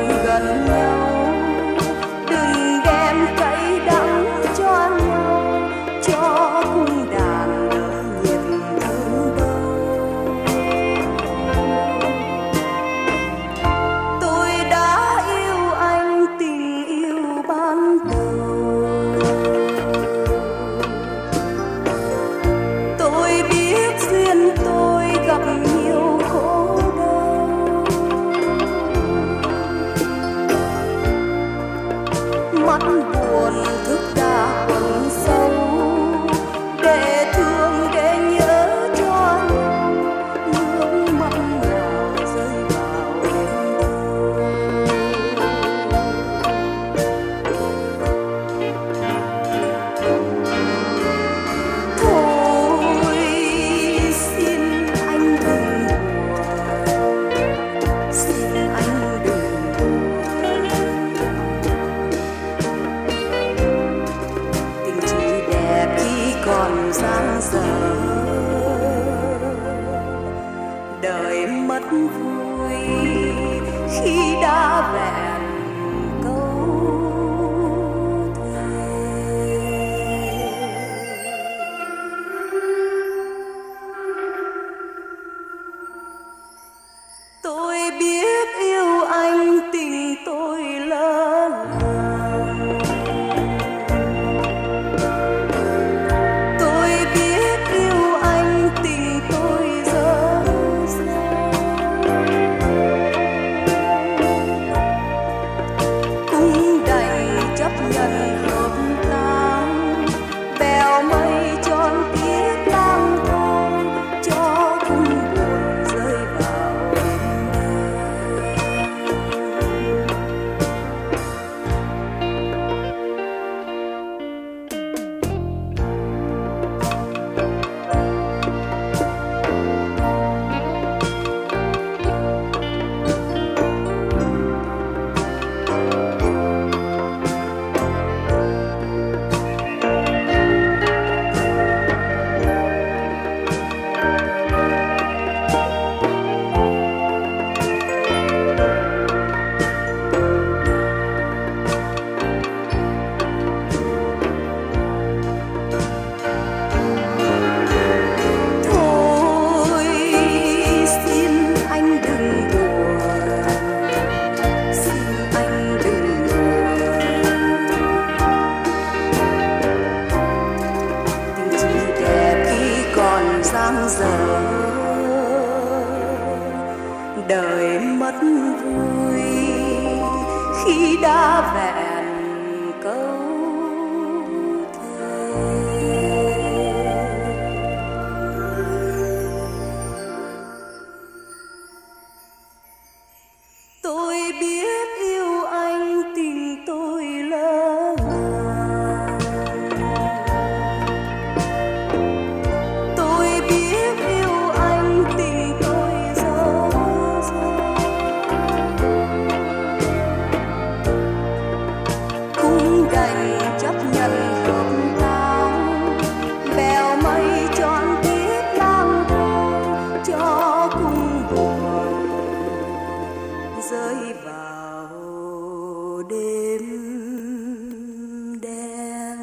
gần nhau, đừng đem cay đắng cho nhau, cho cung đàn nở nhiệt thương đau. Tôi đã yêu anh tình yêu ban đầu, tôi biết duyên tôi gặp nhiều khổ đau. Mắt buồn thức đã quầng sâu, để thương để nhớ cho nhau, nước mắt nào rơi vào em đâu. Thôi xin anh đừng buồn, xin anh đừng buồn. Tình chỉ đẹp khi còn dang dở, đời mất vui khi đã vẹn câu thề. Tôi biết yêu anh tình tôi lỡ làng, tôi biết yêu anh tình tôi dở dang. Cũng đành chấp nhận hợp tan, bèo mây tròn tiết lang thang, cho cung buồn rơi vào em thôi xin anh đừng buồn, xin anh đừng buồn. Tình chỉ đẹp khi còn dang dở, đời mất vui khi đã vẹn câu thề. Tôi biết yêu anh tình tôi lỡ làng, tôi biết yêu anh tình tôi dở dang. Cũng đành chấp nhận hợp tan, bèo mây tròn tiết lang thang, cho cung buồn rơi vào đêm đen.